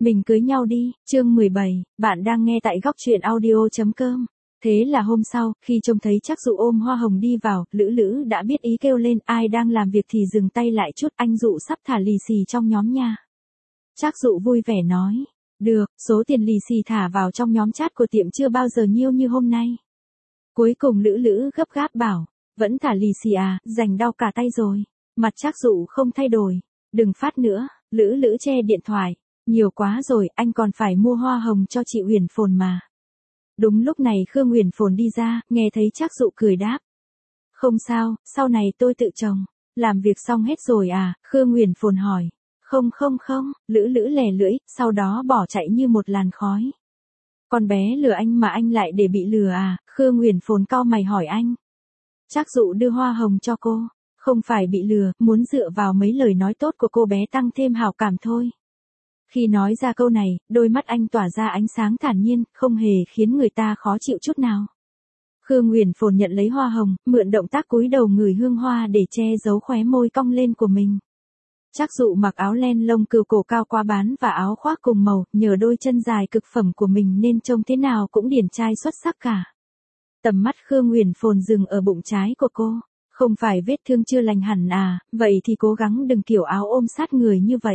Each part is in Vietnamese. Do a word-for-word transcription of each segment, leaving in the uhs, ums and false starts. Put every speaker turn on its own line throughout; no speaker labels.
Mình cưới nhau đi, chương mười bảy, bạn đang nghe tại góc truyện audio.com. Thế là hôm sau, khi trông thấy Trác Dụ ôm hoa hồng đi vào, Lữ Lữ đã biết ý kêu lên, ai đang làm việc thì dừng tay lại chút, anh Dụ sắp thả lì xì trong nhóm nha. Trác Dụ vui vẻ nói, được, số tiền lì xì thả vào trong nhóm chat của tiệm chưa bao giờ nhiêu như hôm nay. Cuối cùng Lữ Lữ gấp gáp bảo, vẫn thả lì xì à, rành đau cả tay rồi. Mặt Trác Dụ không thay đổi, đừng phát nữa. Lữ Lữ che điện thoại. Nhiều quá rồi, anh còn phải mua hoa hồng cho chị Huyền Phồn mà. Đúng lúc này Khương Huyền Phồn đi ra, nghe thấy Trác Dụ cười đáp. Không sao, sau này tôi tự trồng. Làm việc xong hết rồi à, Khương Huyền Phồn hỏi. Không không không, Lữ Lữ lè lưỡi, sau đó bỏ chạy như một làn khói. Con bé lừa anh mà anh lại để bị lừa à, Khương Huyền Phồn cau mày hỏi anh. Trác Dụ đưa hoa hồng cho cô. Không phải bị lừa, muốn dựa vào mấy lời nói tốt của cô bé tăng thêm hảo cảm thôi. Khi nói ra câu này, đôi mắt anh tỏa ra ánh sáng thản nhiên, không hề khiến người ta khó chịu chút nào. Khương Huyền Phồn nhận lấy hoa hồng, mượn động tác cúi đầu ngửi hương hoa để che giấu khóe môi cong lên của mình. Trác Dụ mặc áo len lông cừu cổ cao qua bán và áo khoác cùng màu, nhờ đôi chân dài cực phẩm của mình nên trông thế nào cũng điển trai xuất sắc cả. Tầm mắt Khương Huyền Phồn dừng ở bụng trái của cô. Không phải vết thương chưa lành hẳn à, vậy thì cố gắng đừng kiểu áo ôm sát người như vậy.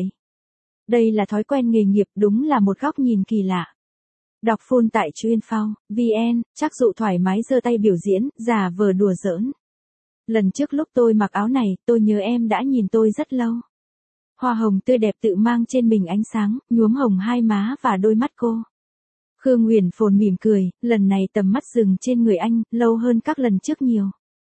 Đây là thói quen nghề nghiệp, đúng là một góc nhìn kỳ lạ. Đọc full tại chuyên.phao, vn, Trác Dụ thoải mái giơ tay biểu diễn, giả vờ đùa giỡn. Lần trước lúc tôi mặc áo này, tôi nhớ em đã nhìn tôi rất lâu. Hoa hồng tươi đẹp tự mang trên mình ánh sáng, nhuốm hồng hai má và đôi mắt cô. Khương Huyền Phồn mỉm cười, lần này tầm mắt dừng trên người anh, lâu hơn các lần trước nhiều.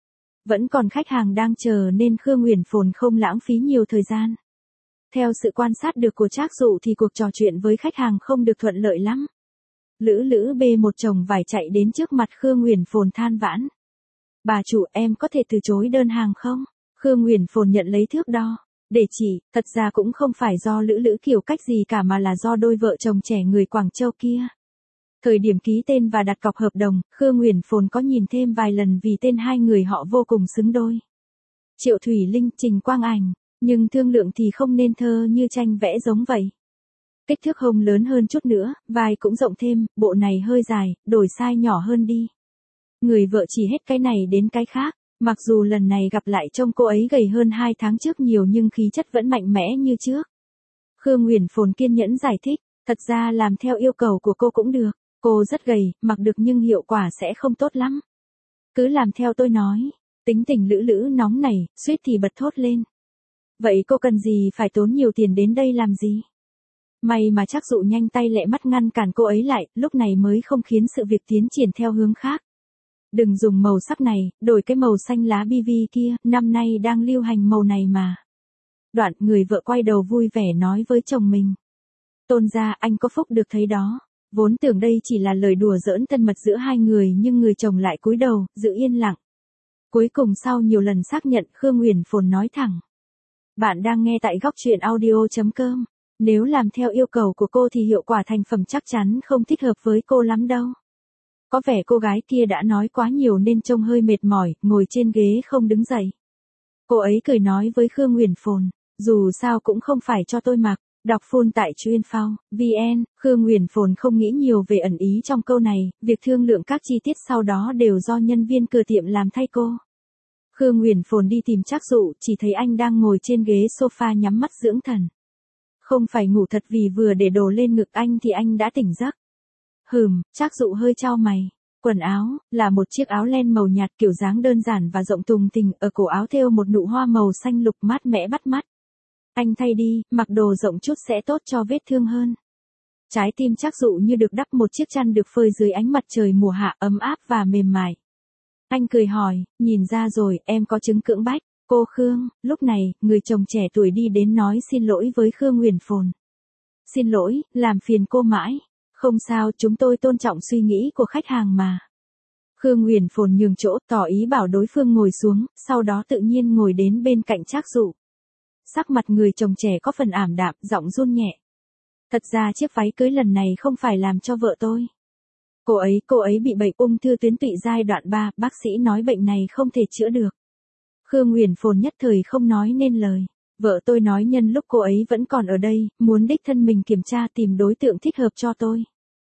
Vẫn còn khách hàng đang chờ nên Khương Huyền Phồn không lãng phí nhiều thời gian. Theo sự quan sát được của Trác Dụ thì cuộc trò chuyện với khách hàng không được thuận lợi lắm. Lữ Lữ bê một chồng vải chạy đến trước mặt Khương Huyền Phồn than vãn. Bà chủ, em có thể từ chối đơn hàng không? Khương Huyền Phồn nhận lấy thước đo. Để chỉ, thật ra cũng không phải do Lữ Lữ kiểu cách gì cả mà là do đôi vợ chồng trẻ người Quảng Châu kia. Thời điểm ký tên và đặt cọc hợp đồng, Khương Huyền Phồn có nhìn thêm vài lần vì tên hai người họ vô cùng xứng đôi. Triệu Thủy Linh, Trình Quang Ảnh, nhưng thương lượng thì không nên thơ như tranh vẽ giống vậy. Kích thước hông lớn hơn chút nữa, vai cũng rộng thêm, bộ này hơi dài, đổi size nhỏ hơn đi. Người vợ chỉ hết cái này đến cái khác, mặc dù lần này gặp lại trông cô ấy gầy hơn hai tháng trước nhiều nhưng khí chất vẫn mạnh mẽ như trước. Khương Huyền Phồn kiên nhẫn giải thích, thật ra làm theo yêu cầu của cô cũng được. Cô rất gầy, mặc được nhưng hiệu quả sẽ không tốt lắm. Cứ làm theo tôi nói. Tính tình Lữ Lữ nóng này, suýt thì bật thốt lên. Vậy cô cần gì phải tốn nhiều tiền đến đây làm gì? May mà Trác Dụ nhanh tay lẹ mắt ngăn cản cô ấy lại, lúc này mới không khiến sự việc tiến triển theo hướng khác. Đừng dùng màu sắc này, đổi cái màu xanh lá bê vê kia, năm nay đang lưu hành màu này mà. Đoạn, người vợ quay đầu vui vẻ nói với chồng mình. Tôn gia, anh có phúc được thấy đó. Vốn tưởng đây chỉ là lời đùa giỡn thân mật giữa hai người nhưng người chồng lại cúi đầu, giữ yên lặng. Cuối cùng sau nhiều lần xác nhận, Khương Huyền Phồn nói thẳng. Bạn đang nghe tại góc truyện audio.com. Nếu làm theo yêu cầu của cô thì hiệu quả thành phẩm chắc chắn không thích hợp với cô lắm đâu. Có vẻ cô gái kia đã nói quá nhiều nên trông hơi mệt mỏi, ngồi trên ghế không đứng dậy. Cô ấy cười nói với Khương Huyền Phồn. Dù sao cũng không phải cho tôi mặc. Đọc full tại chuyên.phao, vn, Khương Huyền Phồn không nghĩ nhiều về ẩn ý trong câu này, việc thương lượng các chi tiết sau đó đều do nhân viên cửa tiệm làm thay cô. Khương Huyền Phồn đi tìm Trác Dụ, chỉ thấy anh đang ngồi trên ghế sofa nhắm mắt dưỡng thần. Không phải ngủ thật vì vừa để đồ lên ngực anh thì anh đã tỉnh giấc. Hừm, Trác Dụ hơi chau mày. Quần áo, là một chiếc áo len màu nhạt kiểu dáng đơn giản và rộng tùng tình, ở cổ áo thêu một nụ hoa màu xanh lục mát mẻ bắt mắt. Anh thay đi, mặc đồ rộng chút sẽ tốt cho vết thương hơn. Trái tim Trác Dụ như được đắp một chiếc chăn được phơi dưới ánh mặt trời mùa hạ ấm áp và mềm mại. Anh cười hỏi, nhìn ra rồi, em có chứng cưỡng bách. Cô Khương, lúc này, người chồng trẻ tuổi đi đến nói xin lỗi với Khương Huyền Phồn. Xin lỗi, làm phiền cô mãi. Không sao, chúng tôi tôn trọng suy nghĩ của khách hàng mà. Khương Huyền Phồn nhường chỗ, tỏ ý bảo đối phương ngồi xuống, sau đó tự nhiên ngồi đến bên cạnh Trác Dụ. Sắc mặt người chồng trẻ có phần ảm đạm, giọng run nhẹ. Thật ra chiếc váy cưới lần này không phải làm cho vợ tôi. Cô ấy, cô ấy bị bệnh ung thư tuyến tụy giai đoạn ba, bác sĩ nói bệnh này không thể chữa được. Khương Huyền Phồn nhất thời không nói nên lời. Vợ tôi nói nhân lúc cô ấy vẫn còn ở đây, muốn đích thân mình kiểm tra tìm đối tượng thích hợp cho tôi.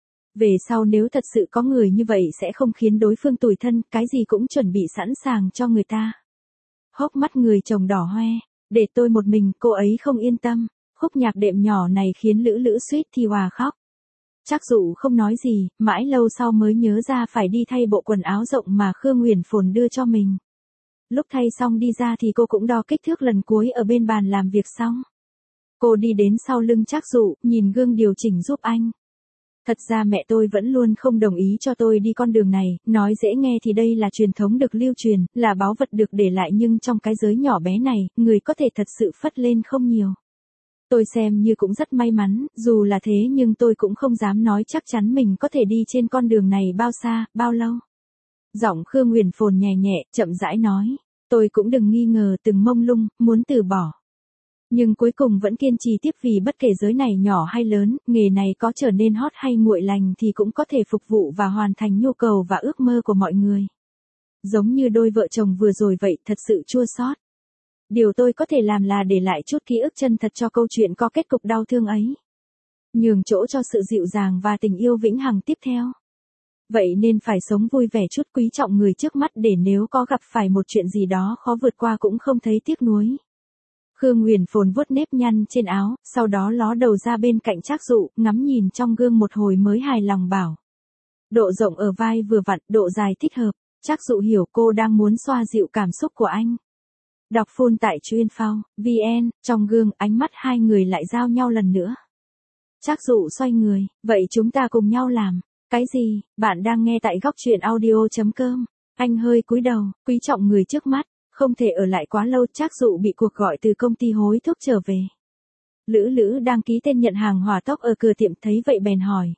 Về sau nếu thật sự có người như vậy sẽ không khiến đối phương tủi thân, cái gì cũng chuẩn bị sẵn sàng cho người ta. Hốc mắt người chồng đỏ hoe, để tôi một mình, cô ấy không yên tâm. Khúc nhạc đệm nhỏ này khiến Lữ Lữ suýt thì hòa khóc. Trác Dụ không nói gì, mãi lâu sau mới nhớ ra phải đi thay bộ quần áo rộng mà Khương Nguyền Phồn đưa cho mình. Lúc thay xong đi ra thì cô cũng đo kích thước lần cuối ở bên bàn làm việc xong. Cô đi đến sau lưng Trác Dụ, nhìn gương điều chỉnh giúp anh. Thật ra mẹ tôi vẫn luôn không đồng ý cho tôi đi con đường này, nói dễ nghe thì đây là truyền thống được lưu truyền, là báu vật được để lại nhưng trong cái giới nhỏ bé này, người có thể thật sự phất lên không nhiều. Tôi xem như cũng rất may mắn, dù là thế nhưng tôi cũng không dám nói chắc chắn mình có thể đi trên con đường này bao xa, bao lâu. Giọng Khương Nguyền Phồn nhẹ nhẹ, chậm rãi nói, tôi cũng đừng nghi ngờ từng mông lung, muốn từ bỏ. Nhưng cuối cùng vẫn kiên trì tiếp vì bất kể giới này nhỏ hay lớn, nghề này có trở nên hot hay nguội lành thì cũng có thể phục vụ và hoàn thành nhu cầu và ước mơ của mọi người. Giống như đôi vợ chồng vừa rồi vậy, thật sự chua xót. Điều tôi có thể làm là để lại chút ký ức chân thật cho câu chuyện có kết cục đau thương ấy. Nhường chỗ cho sự dịu dàng và tình yêu vĩnh hằng tiếp theo. Vậy nên phải sống vui vẻ chút, quý trọng người trước mắt để nếu có gặp phải một chuyện gì đó khó vượt qua cũng không thấy tiếc nuối. Khương Nguyền Phồn vuốt nếp nhăn trên áo, sau đó ló đầu ra bên cạnh Trác Dụ, ngắm nhìn trong gương một hồi mới hài lòng bảo. Độ rộng ở vai vừa vặn, độ dài thích hợp. Trác Dụ hiểu cô đang muốn xoa dịu cảm xúc của anh. Đọc full tại chuyên.phao, vn, trong gương ánh mắt hai người lại giao nhau lần nữa. Trác Dụ xoay người, vậy chúng ta cùng nhau làm. Cái gì, bạn đang nghe tại góc truyện audio.com. Anh hơi cúi đầu, quý trọng người trước mắt, không thể ở lại quá lâu. Trác Dụ bị cuộc gọi từ công ty hối thúc trở về. Lữ Lữ đang ký tên nhận hàng hỏa tốc ở cửa tiệm thấy vậy bèn hỏi.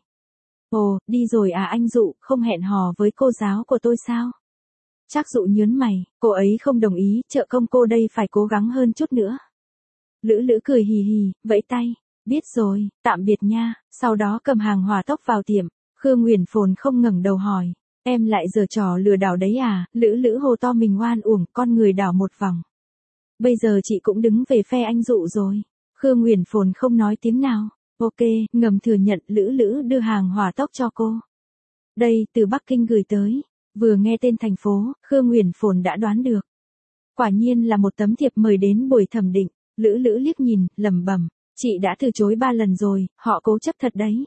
Ồ, đi rồi à anh Dụ, không hẹn hò với cô giáo của tôi sao? Trác Dụ nhớn mày, cô ấy không đồng ý, trợ công cô đây phải cố gắng hơn chút nữa. Lữ Lữ cười hì hì, vẫy tay, biết rồi, tạm biệt nha, sau đó cầm hàng hỏa tốc vào tiệm. Khương Nguyền Phồn không ngẩng đầu hỏi, em lại giở trò lừa đảo đấy à? Lữ Lữ hô to mình oan uổng, con người đảo một vòng. Bây giờ chị cũng đứng về phe anh Dụ rồi. Khương Nguyền Phồn không nói tiếng nào. Ok, ngầm thừa nhận. Lữ Lữ đưa hàng hỏa tốc cho cô. Đây, từ Bắc Kinh gửi tới. Vừa nghe tên thành phố, Khương Nguyền Phồn đã đoán được. Quả nhiên là một tấm thiệp mời đến buổi thẩm định. Lữ Lữ liếc nhìn, lẩm bẩm, chị đã từ chối ba lần rồi, họ cố chấp thật đấy.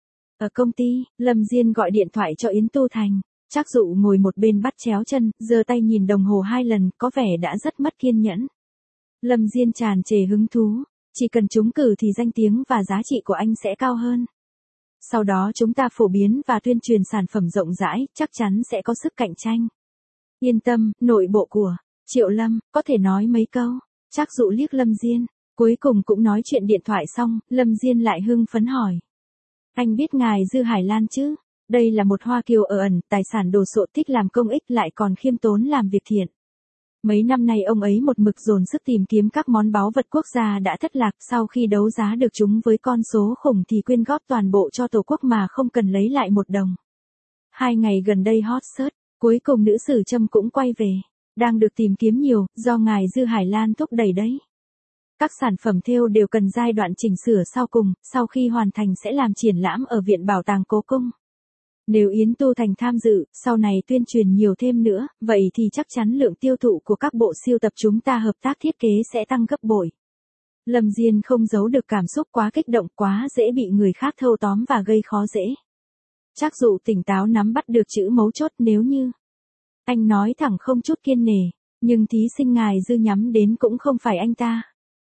Ở công ty, Lâm Diên gọi điện thoại cho Yến Tu Thành. Trác Dụ ngồi một bên bắt chéo chân, giơ tay nhìn đồng hồ hai lần, có vẻ đã rất mất kiên nhẫn. Lâm Diên tràn trề hứng thú, chỉ cần trúng cử thì danh tiếng và giá trị của anh sẽ cao hơn. Sau đó chúng ta phổ biến và tuyên truyền sản phẩm rộng rãi, chắc chắn sẽ có sức cạnh tranh. Yên tâm, nội bộ của Triệu Lâm, có thể nói mấy câu. Trác Dụ liếc Lâm Diên, cuối cùng cũng nói chuyện điện thoại xong, Lâm Diên lại hưng phấn hỏi. Anh biết ngài Dư Hải Lan chứ? Đây là một Hoa Kiều ở ẩn, tài sản đồ sộ, thích làm công ích lại còn khiêm tốn làm việc thiện. Mấy năm nay ông ấy một mực dồn sức tìm kiếm các món báu vật quốc gia đã thất lạc, sau khi đấu giá được chúng với con số khủng thì quyên góp toàn bộ cho tổ quốc mà không cần lấy lại một đồng. Hai ngày gần đây hot search, cuối cùng nữ sử Trâm cũng quay về, đang được tìm kiếm nhiều, do ngài Dư Hải Lan thúc đẩy đấy. Các sản phẩm thêu đều cần giai đoạn chỉnh sửa sau cùng, sau khi hoàn thành sẽ làm triển lãm ở Viện Bảo tàng Cố Cung. Nếu Yến Tu Thành tham dự, sau này tuyên truyền nhiều thêm nữa, vậy thì chắc chắn lượng tiêu thụ của các bộ sưu tập chúng ta hợp tác thiết kế sẽ tăng gấp bội. Lâm Diên không giấu được cảm xúc, quá kích động, quá dễ bị người khác thâu tóm và gây khó dễ. Trác Dụ tỉnh táo nắm bắt được chữ mấu chốt, nếu như. Anh nói thẳng không chút kiên nể, nhưng thí sinh ngài Dư nhắm đến cũng không phải anh ta.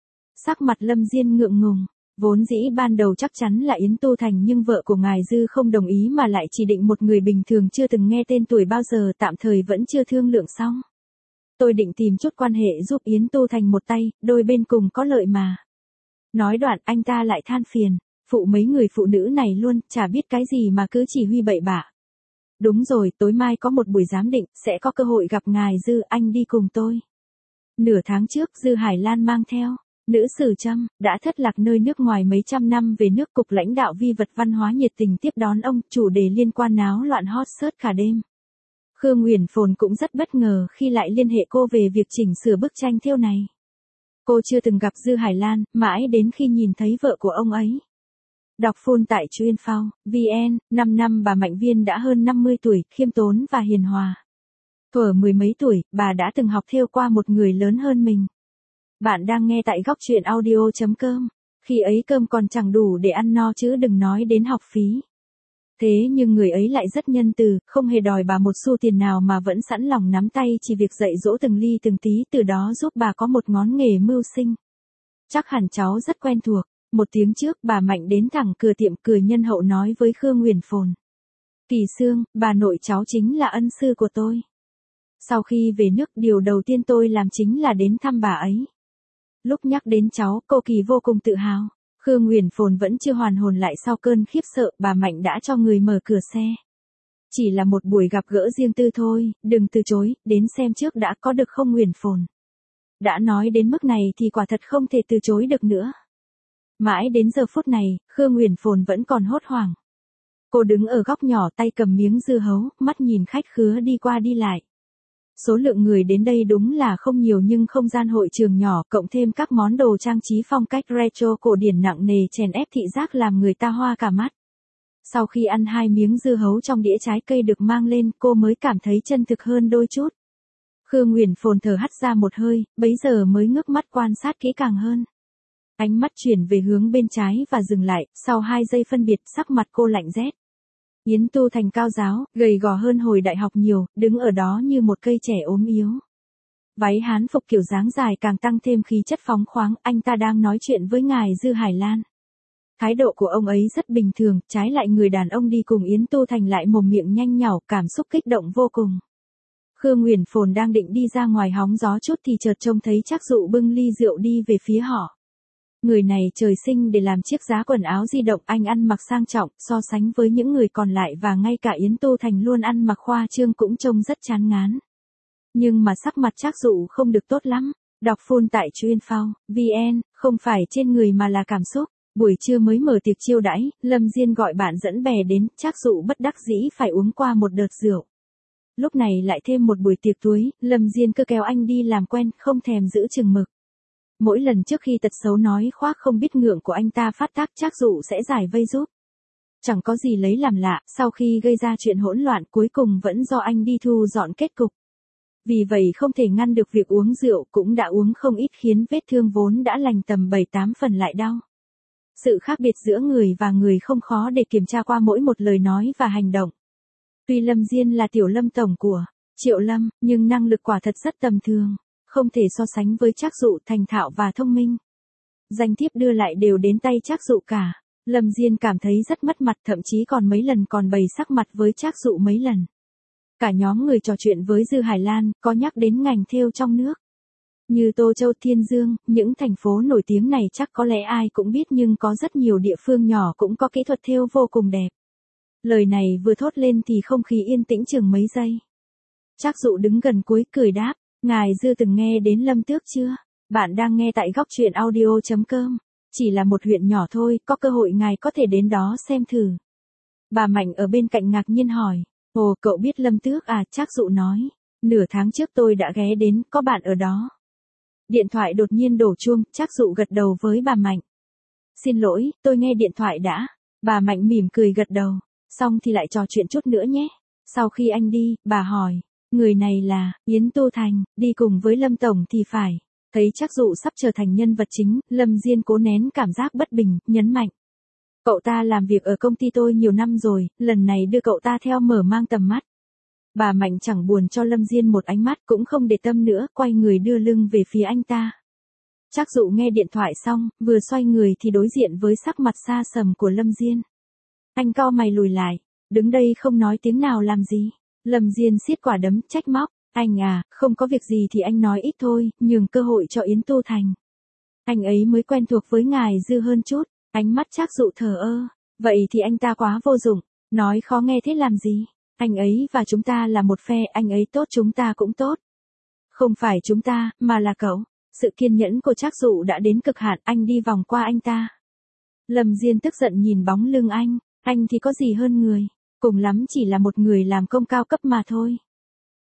Sắc mặt Lâm Diên ngượng ngùng. Vốn dĩ ban đầu chắc chắn là Yến Tu Thành nhưng vợ của ngài Dư không đồng ý mà lại chỉ định một người bình thường chưa từng nghe tên tuổi bao giờ, tạm thời vẫn chưa thương lượng xong. Tôi định tìm chút quan hệ giúp Yến Tu Thành một tay, đôi bên cùng có lợi mà. Nói đoạn anh ta lại than phiền, phụ mấy người phụ nữ này luôn, chả biết cái gì mà cứ chỉ huy bậy bạ. Đúng rồi, tối mai có một buổi giám định, sẽ có cơ hội gặp ngài Dư, anh đi cùng tôi. Nửa tháng trước Dư Hải Lan mang theo nữ sử Trâm, đã thất lạc nơi nước ngoài mấy trăm năm về nước. Cục lãnh đạo vi vật văn hóa nhiệt tình tiếp đón ông, chủ đề liên quan náo loạn hot search cả đêm. Khương Nguyền Phồn cũng rất bất ngờ khi lại liên hệ cô về việc chỉnh sửa bức tranh thêu này. Cô chưa từng gặp Dư Hải Lan, mãi đến khi nhìn thấy vợ của ông ấy. Đọc full tại chuyên.phao, vn, năm năm bà Mạnh Viên đã hơn năm mươi tuổi, khiêm tốn và hiền hòa. Thuở mười mấy tuổi, bà đã từng học thêu qua một người lớn hơn mình. Bạn đang nghe tại góc truyện audio.com. Khi ấy cơm còn chẳng đủ để ăn no chứ đừng nói đến học phí. Thế nhưng người ấy lại rất nhân từ, không hề đòi bà một xu tiền nào mà vẫn sẵn lòng nắm tay chỉ việc dạy dỗ từng ly từng tí, từ đó giúp bà có một ngón nghề mưu sinh. Chắc hẳn cháu rất quen thuộc. Một tiếng trước bà Mạnh đến thẳng cửa tiệm cười nhân hậu nói với Khương Nguyền Phồn. Kỳ Sương, bà nội cháu chính là ân sư của tôi. Sau khi về nước điều đầu tiên tôi làm chính là đến thăm bà ấy. Lúc nhắc đến cháu, cô Kỳ vô cùng tự hào. Khương Nguyền Phồn vẫn chưa hoàn hồn lại sau cơn khiếp sợ, bà Mạnh đã cho người mở cửa xe. Chỉ là một buổi gặp gỡ riêng tư thôi, đừng từ chối, đến xem trước đã có được không Nguyền Phồn. Đã nói đến mức này thì quả thật không thể từ chối được nữa. Mãi đến giờ phút này, Khương Nguyền Phồn vẫn còn hốt hoảng. Cô đứng ở góc nhỏ tay cầm miếng dưa hấu, mắt nhìn khách khứa đi qua đi lại. Số lượng người đến đây đúng là không nhiều nhưng không gian hội trường nhỏ cộng thêm các món đồ trang trí phong cách retro cổ điển nặng nề chèn ép thị giác làm người ta hoa cả mắt. Sau khi ăn hai miếng dưa hấu trong đĩa trái cây được mang lên, cô mới cảm thấy chân thực hơn đôi chút. Khương Nguyền Phồn thở hắt ra một hơi, bấy giờ mới ngước mắt quan sát kỹ càng hơn. Ánh mắt chuyển về hướng bên trái và dừng lại, sau hai giây phân biệt sắc mặt cô lạnh rét. Yến Tu Thành cao giáo, gầy gò hơn hồi đại học nhiều, đứng ở đó như một cây trẻ ốm yếu. Váy hán phục kiểu dáng dài càng tăng thêm khí chất phóng khoáng, anh ta đang nói chuyện với ngài Dư Hải Lan. Thái độ của ông ấy rất bình thường, trái lại người đàn ông đi cùng Yến Tu Thành lại mồm miệng nhanh nhảu, cảm xúc kích động vô cùng. Khương Nguyền Phồn đang định đi ra ngoài hóng gió chút thì chợt trông thấy Trác Dụ bưng ly rượu đi về phía họ. Người này trời sinh để làm chiếc giá quần áo di động, anh ăn mặc sang trọng, so sánh với những người còn lại và ngay cả Yến Tu Thành luôn ăn mặc khoa trương cũng trông rất chán ngán. Nhưng mà sắc mặt Trác Dụ không được tốt lắm. Đọc full tại chuyên.phao, vn, không phải trên người mà là cảm xúc. Buổi trưa mới mở tiệc chiêu đãi, Lâm Diên gọi bạn dẫn bè đến, Trác Dụ bất đắc dĩ phải uống qua một đợt rượu. Lúc này lại thêm một buổi tiệc túi, Lâm Diên cứ kéo anh đi làm quen, không thèm giữ chừng mực. Mỗi lần trước khi tật xấu nói khoác không biết ngượng của anh ta phát tác, Trác Dụ sẽ giải vây giúp. Chẳng có gì lấy làm lạ, sau khi gây ra chuyện hỗn loạn cuối cùng vẫn do anh đi thu dọn kết cục. Vì vậy không thể ngăn được việc uống rượu, cũng đã uống không ít khiến vết thương vốn đã lành tầm bảy tám phần lại đau. Sự khác biệt giữa người và người không khó để kiểm tra qua mỗi một lời nói và hành động. Tuy Lâm Diên là tiểu Lâm tổng của Triệu Lâm, nhưng năng lực quả thật rất tầm thường, không thể so sánh với Trác Dụ thành thạo và thông minh. Danh thiếp đưa lại đều đến tay Trác Dụ cả. Lâm Diên cảm thấy rất mất mặt, thậm chí còn mấy lần còn bày sắc mặt với Trác Dụ mấy lần. Cả nhóm người trò chuyện với Dư Hải Lan, có nhắc đến ngành thêu trong nước. Như Tô Châu, Thiên Dương, những thành phố nổi tiếng này chắc có lẽ ai cũng biết, nhưng có rất nhiều địa phương nhỏ cũng có kỹ thuật thêu vô cùng đẹp. Lời này vừa thốt lên thì không khí yên tĩnh chừng mấy giây. Trác Dụ đứng gần cuối cười đáp, ngài Dư từng nghe đến Lâm Tước chưa? Bạn đang nghe tại góc truyện audio.com. Chỉ là một huyện nhỏ thôi, có cơ hội ngài có thể đến đó xem thử. Bà Mạnh ở bên cạnh ngạc nhiên hỏi, ồ cậu biết Lâm Tước à? Trác Dụ nói, nửa tháng trước tôi đã ghé đến, có bạn ở đó. Điện thoại đột nhiên đổ chuông, Trác Dụ gật đầu với bà Mạnh. Xin lỗi, tôi nghe điện thoại đã. Bà Mạnh mỉm cười gật đầu, xong thì lại trò chuyện chút nữa nhé. Sau khi anh đi, bà hỏi, người này là Yến Tu Thành, đi cùng với Lâm Tổng thì phải. Thấy Trác Dụ sắp trở thành nhân vật chính, Lâm Diên cố nén cảm giác bất bình, nhấn mạnh. Cậu ta làm việc ở công ty tôi nhiều năm rồi, lần này đưa cậu ta theo mở mang tầm mắt. Bà Mạnh chẳng buồn cho Lâm Diên một ánh mắt, cũng không để tâm nữa, quay người đưa lưng về phía anh ta. Trác Dụ nghe điện thoại xong, vừa xoay người thì đối diện với sắc mặt xa sầm của Lâm Diên. Anh cau mày lùi lại, đứng đây không nói tiếng nào làm gì. Lâm Diên siết quả đấm, trách móc, anh à, không có việc gì thì anh nói ít thôi, nhường cơ hội cho Yến Tu Thành. Anh ấy mới quen thuộc với ngài Dư hơn chút. Ánh mắt Trác Dụ thờ ơ, vậy thì anh ta quá vô dụng, nói khó nghe thế làm gì? Anh ấy và chúng ta là một phe, anh ấy tốt chúng ta cũng tốt. Không phải chúng ta, mà là cậu. Sự kiên nhẫn của Trác Dụ đã đến cực hạn, anh đi vòng qua anh ta. Lâm Diên tức giận nhìn bóng lưng anh, anh thì có gì hơn người, cùng lắm chỉ là một người làm công cao cấp mà thôi.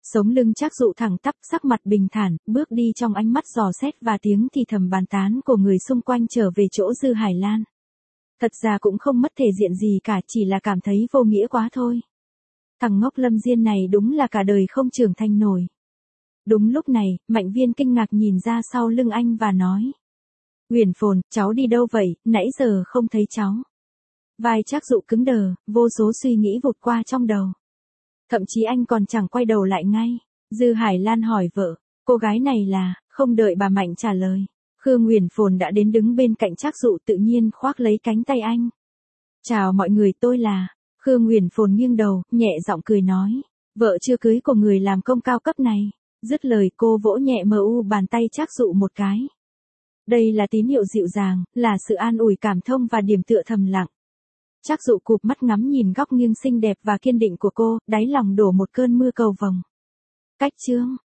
Sống lưng Trác Dụ thẳng tắp, sắc mặt bình thản, bước đi trong ánh mắt dò xét và tiếng thì thầm bàn tán của người xung quanh trở về chỗ Dư Hải Lan. Thật ra cũng không mất thể diện gì cả, chỉ là cảm thấy vô nghĩa quá thôi. Thằng ngốc Lâm Diên này đúng là cả đời không trưởng thành nổi. Đúng lúc này, Mạnh Viên kinh ngạc nhìn ra sau lưng anh và nói. Uyển Phồn, cháu đi đâu vậy, nãy giờ không thấy cháu. Vai Trác Dụ cứng đờ, vô số suy nghĩ vụt qua trong đầu. Thậm chí anh còn chẳng quay đầu lại ngay. Dư Hải Lan hỏi vợ, cô gái này là, không đợi bà Mạnh trả lời. Khương Uyển Phồn đã đến đứng bên cạnh Trác Dụ tự nhiên khoác lấy cánh tay anh. Chào mọi người, tôi là... Khương Uyển Phồn nghiêng đầu, nhẹ giọng cười nói. Vợ chưa cưới của người làm công cao cấp này. Dứt lời cô vỗ nhẹ mờ u bàn tay Trác Dụ một cái. Đây là tín hiệu dịu dàng, là sự an ủi cảm thông và điểm tựa thầm lặng. Trác Dụ cụp mắt ngắm nhìn góc nghiêng xinh đẹp và kiên định của cô, đáy lòng đổ một cơn mưa cầu vồng. Cách chương